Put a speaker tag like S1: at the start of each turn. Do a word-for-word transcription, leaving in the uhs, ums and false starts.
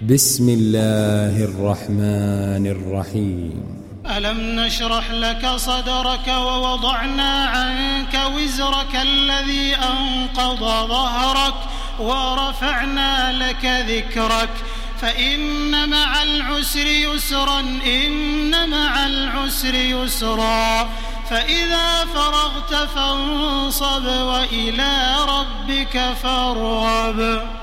S1: بسم الله الرحمن الرحيم.
S2: ألم نشرح لك صدرك ووضعنا عنك وزرك الذي أنقض ظهرك ورفعنا لك ذكرك فإن مع العسر يسرا إن مع العسر يسرا فإذا فرغت فانصب وإلى ربك فارغب.